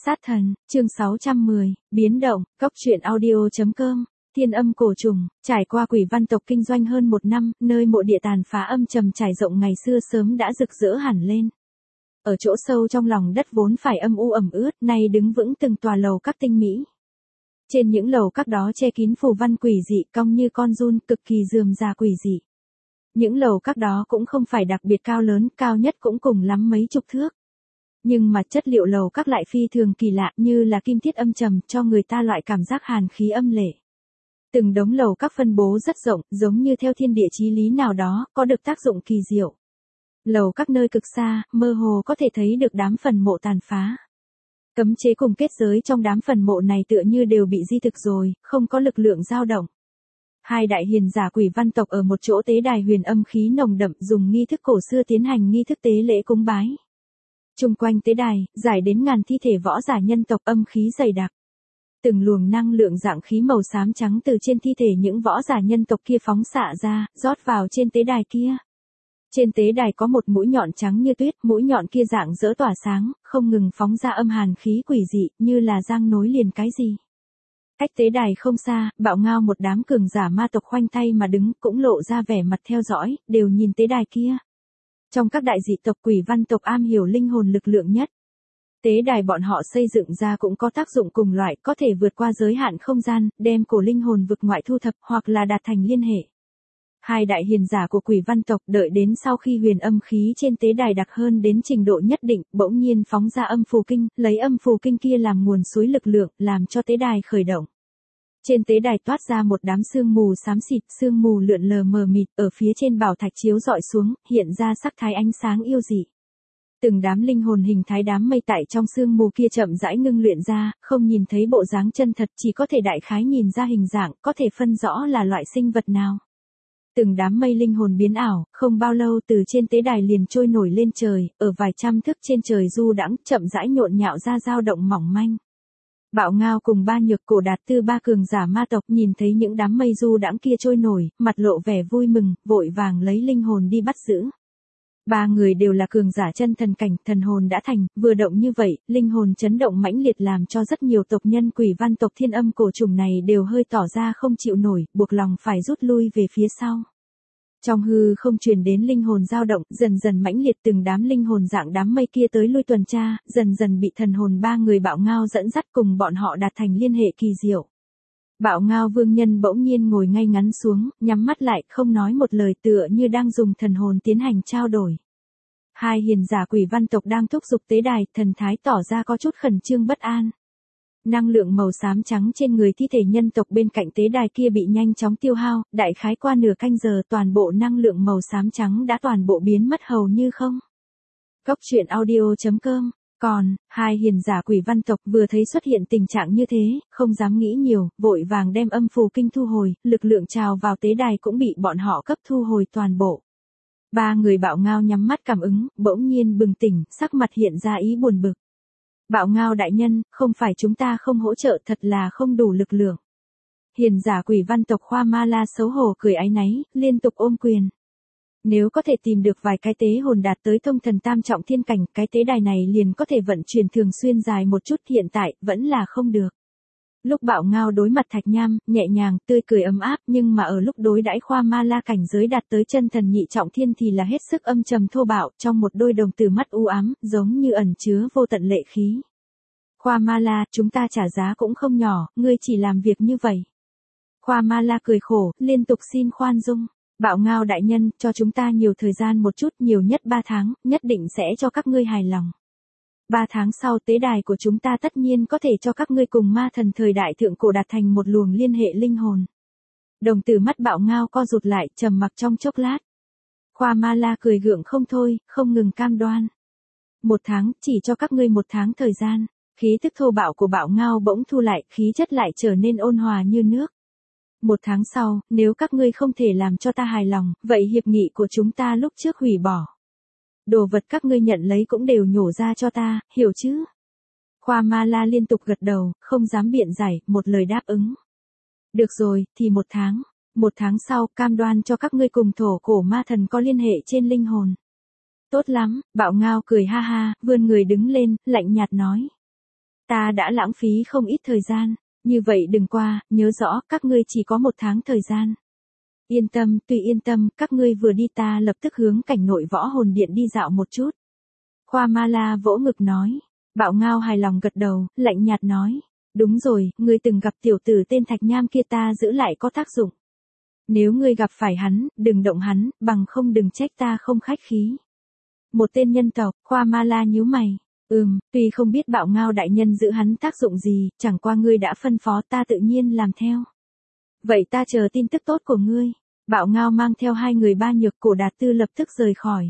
Sát thần, chương 610, biến động, Cóc truyện audio.com, Thiên âm cổ trùng, trải qua Quỷ Văn tộc kinh doanh hơn một năm, nơi mộ địa tàn phá âm trầm trải rộng ngày xưa sớm đã rực rỡ hẳn lên. Ở chỗ sâu trong lòng đất vốn phải âm u ẩm ướt, nay đứng vững từng tòa lầu các tinh mỹ. Trên những lầu các đó che kín phù văn quỷ dị cong như con giun, cực kỳ rườm rà quỷ dị. Những lầu các đó cũng không phải đặc biệt cao lớn, cao nhất cũng cùng lắm mấy chục thước. Nhưng mà chất liệu lầu các lại phi thường kỳ lạ, như là kim thiết âm trầm, cho người ta loại cảm giác hàn khí âm lệ. Từng đống lầu các phân bố rất rộng, giống như theo thiên địa chí lý nào đó, có được tác dụng kỳ diệu. Lầu các nơi cực xa, mơ hồ có thể thấy được đám phần mộ tàn phá. Cấm chế cùng kết giới trong đám phần mộ này tựa như đều bị di thực rồi, không có lực lượng dao động. Hai đại hiền giả Quỷ Văn tộc ở một chỗ tế đài huyền âm khí nồng đậm, dùng nghi thức cổ xưa tiến hành nghi thức tế lễ cúng bái. Chung quanh tế đài, giải đến ngàn thi thể võ giả nhân tộc, âm khí dày đặc. Từng luồng năng lượng dạng khí màu xám trắng từ trên thi thể những võ giả nhân tộc kia phóng xạ ra, rót vào trên tế đài kia. Trên tế đài có một mũi nhọn trắng như tuyết, mũi nhọn kia dạng dỡ tỏa sáng, không ngừng phóng ra âm hàn khí quỷ dị, như là giang nối liền cái gì. Cách tế đài không xa, Bạo Ngao một đám cường giả ma tộc khoanh tay mà đứng, cũng lộ ra vẻ mặt theo dõi, đều nhìn tế đài kia. Trong các đại dị tộc Quỷ Văn tộc am hiểu linh hồn lực lượng nhất. Tế đài bọn họ xây dựng ra cũng có tác dụng cùng loại, có thể vượt qua giới hạn không gian, đem cổ linh hồn vực ngoại thu thập, hoặc là đạt thành liên hệ. Hai đại hiền giả của Quỷ Văn tộc đợi đến sau khi huyền âm khí trên tế đài đặc hơn đến trình độ nhất định, bỗng nhiên phóng ra âm phù kinh, lấy âm phù kinh kia làm nguồn suối lực lượng, làm cho tế đài khởi động. Trên tế đài toát ra một đám sương mù xám xịt, sương mù lượn lờ mờ mịt, ở phía trên bảo thạch chiếu rọi xuống, hiện ra sắc thái ánh sáng yêu dị. Từng đám linh hồn hình thái đám mây tại trong sương mù kia chậm rãi ngưng luyện ra, không nhìn thấy bộ dáng chân thật, chỉ có thể đại khái nhìn ra hình dạng, có thể phân rõ là loại sinh vật nào. Từng đám mây linh hồn biến ảo, không bao lâu từ trên tế đài liền trôi nổi lên trời, ở vài trăm thước trên trời du đãng, chậm rãi nhộn nhạo ra dao động mỏng manh. Bạo Ngao cùng ba nhược cổ đạt tư ba cường giả ma tộc nhìn thấy những đám mây du đãng kia trôi nổi, mặt lộ vẻ vui mừng, vội vàng lấy linh hồn đi bắt giữ. Ba người đều là cường giả chân thần cảnh, thần hồn đã thành, vừa động như vậy, linh hồn chấn động mãnh liệt làm cho rất nhiều tộc nhân Quỷ Văn tộc thiên âm cổ trùng này đều hơi tỏ ra không chịu nổi, buộc lòng phải rút lui về phía sau. Trong hư không truyền đến linh hồn dao động, dần dần mãnh liệt, từng đám linh hồn dạng đám mây kia tới lui tuần tra, dần dần bị thần hồn ba người Bạo Ngao dẫn dắt cùng bọn họ đạt thành liên hệ kỳ diệu. Bạo Ngao vương nhân bỗng nhiên ngồi ngay ngắn xuống, nhắm mắt lại, không nói một lời, tựa như đang dùng thần hồn tiến hành trao đổi. Hai hiền giả Quỷ Văn tộc đang thúc giục tế đài, thần thái tỏ ra có chút khẩn trương bất an. Năng lượng màu xám trắng trên người thi thể nhân tộc bên cạnh tế đài kia bị nhanh chóng tiêu hao, đại khái qua nửa canh giờ toàn bộ năng lượng màu xám trắng đã toàn bộ biến mất hầu như không. Cóc truyện audio.com. Còn, hai hiền giả Quỷ Văn tộc vừa thấy xuất hiện tình trạng như thế, không dám nghĩ nhiều, vội vàng đem âm phù kinh thu hồi, lực lượng trào vào tế đài cũng bị bọn họ cấp thu hồi toàn bộ. Ba người Bạo Ngao nhắm mắt cảm ứng, bỗng nhiên bừng tỉnh, sắc mặt hiện ra ý buồn bực. Bạo Ngao đại nhân, không phải chúng ta không hỗ trợ, thật là không đủ lực lượng. Hiền giả Quỷ Văn tộc Khoa Ma La xấu hổ cười áy náy, liên tục ôm quyền. Nếu có thể tìm được vài cái tế hồn đạt tới thông thần tam trọng thiên cảnh, cái tế đài này liền có thể vận chuyển thường xuyên dài một chút, hiện tại, vẫn là không được. Lúc Bạo Ngao đối mặt Thạch Nham, nhẹ nhàng, tươi cười ấm áp, nhưng mà ở lúc đối đãi Khoa Ma La cảnh giới đạt tới chân thần nhị trọng thiên thì là hết sức âm trầm thô bạo, trong một đôi đồng tử mắt u ám, giống như ẩn chứa vô tận lệ khí. Khoa Ma La, chúng ta trả giá cũng không nhỏ, ngươi chỉ làm việc như vậy. Khoa Ma La cười khổ, liên tục xin khoan dung. Bạo Ngao đại nhân, cho chúng ta nhiều thời gian một chút, nhiều nhất 3 tháng, nhất định sẽ cho các ngươi hài lòng. 3 tháng sau tế đài của chúng ta tất nhiên có thể cho các ngươi cùng ma thần thời đại thượng cổ đạt thành một luồng liên hệ linh hồn. Đồng tử mắt Bạo Ngao co rụt lại, trầm mặc trong chốc lát. Khoa Ma La cười gượng không thôi, không ngừng cam đoan. 1 tháng, chỉ cho các ngươi 1 tháng thời gian. Khí tức thô bạo của Bạo Ngao bỗng thu lại, khí chất lại trở nên ôn hòa như nước. 1 tháng sau, nếu các ngươi không thể làm cho ta hài lòng, vậy hiệp nghị của chúng ta lúc trước hủy bỏ. Đồ vật các ngươi nhận lấy cũng đều nhổ ra cho ta, hiểu chứ? Khoa Ma La liên tục gật đầu, không dám biện giải, một lời đáp ứng. Được rồi, thì 1 tháng. 1 tháng sau, cam đoan cho các ngươi cùng thổ cổ ma thần có liên hệ trên linh hồn. Tốt lắm, Bạo Ngao cười ha ha, vươn người đứng lên, lạnh nhạt nói. Ta đã lãng phí không ít thời gian, như vậy đừng qua, nhớ rõ các ngươi chỉ có 1 tháng thời gian. Yên tâm, tuy yên tâm, các ngươi vừa đi ta lập tức hướng cảnh nội võ hồn điện đi dạo một chút. Khoa Ma La vỗ ngực nói. Bạo Ngao hài lòng gật đầu, lạnh nhạt nói. Đúng rồi, ngươi từng gặp tiểu tử tên Thạch Nham kia ta giữ lại có tác dụng. Nếu ngươi gặp phải hắn, đừng động hắn, bằng không đừng trách ta không khách khí. Một tên nhân tộc, Khoa Ma La nhíu mày. Tuy không biết Bạo Ngao đại nhân giữ hắn tác dụng gì, chẳng qua ngươi đã phân phó ta tự nhiên làm theo. Vậy ta chờ tin tức tốt của ngươi. Bạo Ngao mang theo 2 người Ba Nhược Cổ Đạt Tư lập tức rời khỏi.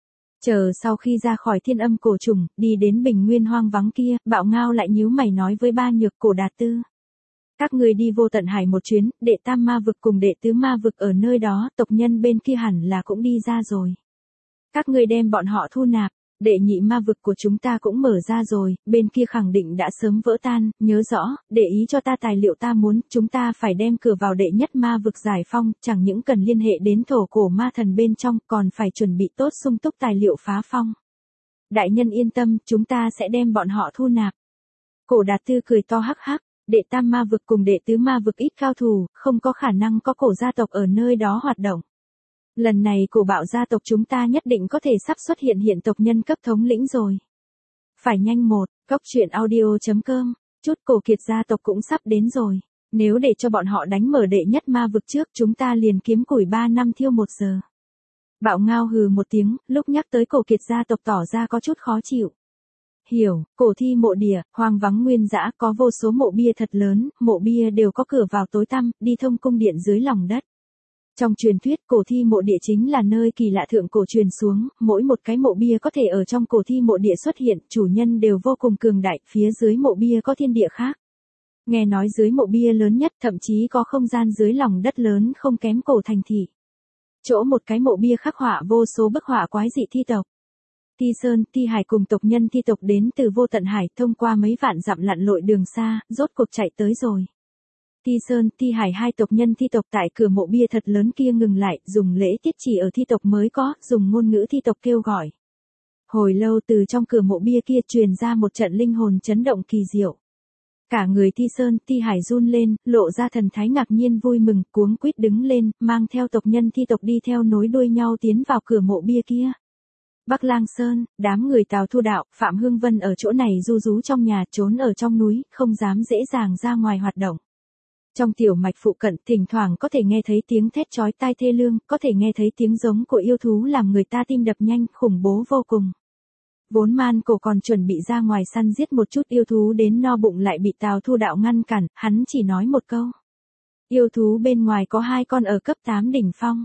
Chờ sau khi ra khỏi Thiên Âm Cổ Trùng, đi đến bình nguyên hoang vắng kia, Bạo Ngao lại nhíu mày nói với Ba Nhược Cổ Đạt Tư. Các người đi Vô Tận Hải một chuyến, đệ tam ma vực cùng đệ tứ ma vực ở nơi đó, tộc nhân bên kia hẳn là cũng đi ra rồi. Các người đem bọn họ thu nạp, đệ nhị ma vực của chúng ta cũng mở ra rồi, bên kia khẳng định đã sớm vỡ tan, nhớ rõ, để ý cho ta tài liệu ta muốn, chúng ta phải đem cửa vào đệ nhất ma vực giải phong, chẳng những cần liên hệ đến thổ cổ ma thần bên trong, còn phải chuẩn bị tốt sung túc tài liệu phá phong. Đại nhân yên tâm, chúng ta sẽ đem bọn họ thu nạp. Cổ Đạt Tư cười to hắc hắc, đệ tam ma vực cùng đệ tứ ma vực ít cao thủ, không có khả năng có cổ gia tộc ở nơi đó hoạt động. Lần này cổ Bạo gia tộc chúng ta nhất định có thể sắp xuất hiện tộc nhân cấp thống lĩnh rồi. Phải nhanh một, goctruyện.audio.com, chút Cổ Kiệt gia tộc cũng sắp đến rồi. Nếu để cho bọn họ đánh mở đệ nhất ma vực trước chúng ta liền kiếm củi 3 năm thiêu 1 giờ. Bạo Ngao hừ một tiếng, lúc nhắc tới Cổ Kiệt gia tộc tỏ ra có chút khó chịu. Hiểu, cổ thi mộ địa, hoang vắng nguyên dã có vô số mộ bia thật lớn, mộ bia đều có cửa vào tối tăm, đi thông cung điện dưới lòng đất. Trong truyền thuyết cổ thi mộ địa chính là nơi kỳ lạ thượng cổ truyền xuống, mỗi một cái mộ bia có thể ở trong cổ thi mộ địa xuất hiện, chủ nhân đều vô cùng cường đại, phía dưới mộ bia có thiên địa khác. Nghe nói dưới mộ bia lớn nhất thậm chí có không gian dưới lòng đất lớn không kém cổ thành thị. Chỗ một cái mộ bia khắc họa vô số bức họa quái dị thi tộc. Ti Sơn, Ti Hải cùng tộc nhân thi tộc đến từ Vô Tận Hải thông qua mấy vạn dặm lặn lội đường xa, rốt cuộc chạy tới rồi. Ti Sơn, Ti Hải 2 tộc nhân thi tộc tại cửa mộ bia thật lớn kia ngừng lại, dùng lễ tiết chỉ ở thi tộc mới có, dùng ngôn ngữ thi tộc kêu gọi. Hồi lâu từ trong cửa mộ bia kia truyền ra một trận linh hồn chấn động kỳ diệu. Cả người Ti Sơn, Ti Hải run lên, lộ ra thần thái ngạc nhiên vui mừng, cuống quýt đứng lên, mang theo tộc nhân thi tộc đi theo nối đuôi nhau tiến vào cửa mộ bia kia. Bắc Lang Sơn, đám người Tào Thu Đạo, Phạm Hương Vân ở chỗ này ru rú trong nhà, trốn ở trong núi, không dám dễ dàng ra ngoài hoạt động. Trong tiểu mạch phụ cận, thỉnh thoảng có thể nghe thấy tiếng thét chói tai thê lương, có thể nghe thấy tiếng giống của yêu thú làm người ta tim đập nhanh, khủng bố vô cùng. Vốn Man Cổ còn chuẩn bị ra ngoài săn giết một chút yêu thú đến no bụng lại bị Tào Thu Đạo ngăn cản, hắn chỉ nói một câu. Yêu thú bên ngoài có 2 con ở cấp 8 đỉnh phong.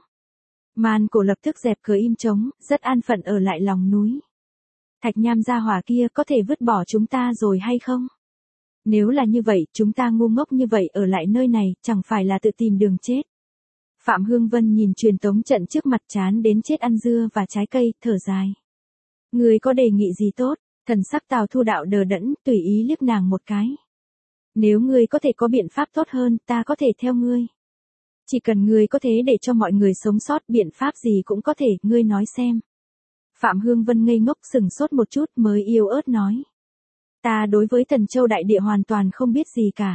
Man Cổ lập tức dẹp cửa im trống, rất an phận ở lại lòng núi. Thạch Nham gia hỏa kia có thể vứt bỏ chúng ta rồi hay không? Nếu là như vậy, chúng ta ngu ngốc như vậy ở lại nơi này, chẳng phải là tự tìm đường chết. Phạm Hương Vân nhìn truyền tống trận trước mặt chán đến chết ăn dưa và trái cây, thở dài. Người có đề nghị gì tốt? Thần sắc Tào Thu Đạo đờ đẫn, tùy ý liếc nàng một cái. Nếu ngươi có thể có biện pháp tốt hơn, ta có thể theo ngươi. Chỉ cần ngươi có thể để cho mọi người sống sót, biện pháp gì cũng có thể, ngươi nói xem. Phạm Hương Vân ngây ngốc sừng sốt một chút mới yếu ớt nói. Ta đối với Thần Châu đại địa hoàn toàn không biết gì cả.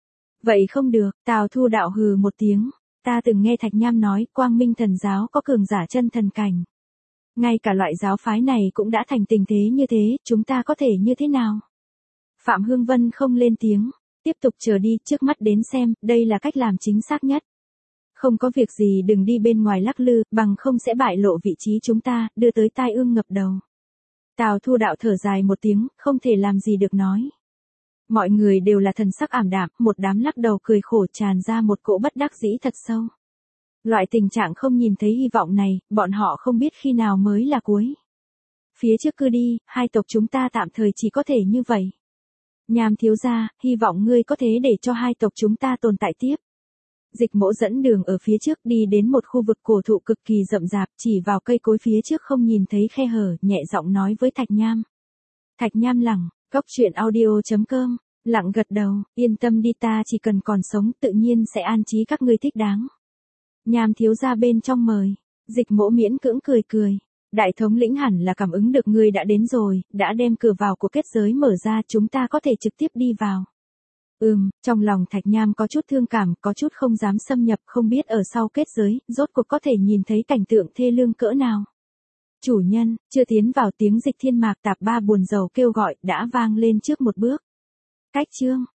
Vậy không được, Tào Thu Đạo hừ một tiếng. Ta từng nghe Thạch Nham nói, Quang Minh thần giáo có cường giả chân thần cảnh. Ngay cả loại giáo phái này cũng đã thành tình thế như thế, chúng ta có thể như thế nào? Phạm Hương Vân không lên tiếng, tiếp tục chờ đi, trước mắt đến xem, đây là cách làm chính xác nhất. Không có việc gì đừng đi bên ngoài lắc lư, bằng không sẽ bại lộ vị trí chúng ta, đưa tới tai ương ngập đầu. Tào Thu Đạo thở dài một tiếng, không thể làm gì được nói. Mọi người đều là thần sắc ảm đạm, một đám lắc đầu cười khổ tràn ra một cỗ bất đắc dĩ thật sâu. Loại tình trạng không nhìn thấy hy vọng này, bọn họ không biết khi nào mới là cuối. Phía trước cứ đi, 2 tộc chúng ta tạm thời chỉ có thể như vậy. Nham thiếu gia, hy vọng ngươi có thể để cho 2 tộc chúng ta tồn tại tiếp. Dịch Mỗ dẫn đường ở phía trước đi đến một khu vực cổ thụ cực kỳ rậm rạp, chỉ vào cây cối phía trước không nhìn thấy khe hở, nhẹ giọng nói với Thạch Nham. Thạch Nham lẳng, goctruyện.audio.com, lặng gật đầu, yên tâm đi, ta chỉ cần còn sống tự nhiên sẽ an trí các ngươi thích đáng. Nham thiếu gia bên trong mời, Dịch Mỗ miễn cưỡng cười cười. Đại thống lĩnh hẳn là cảm ứng được ngươi đã đến rồi, đã đem cửa vào của kết giới mở ra, chúng ta có thể trực tiếp đi vào. Trong lòng Thạch Nham có chút thương cảm, có chút không dám xâm nhập, không biết ở sau kết giới, rốt cuộc có thể nhìn thấy cảnh tượng thê lương cỡ nào. Chủ nhân, chưa tiến vào, tiếng Dịch Thiên Mạc Tạp Ba buồn rầu kêu gọi đã vang lên trước một bước. Cách chương,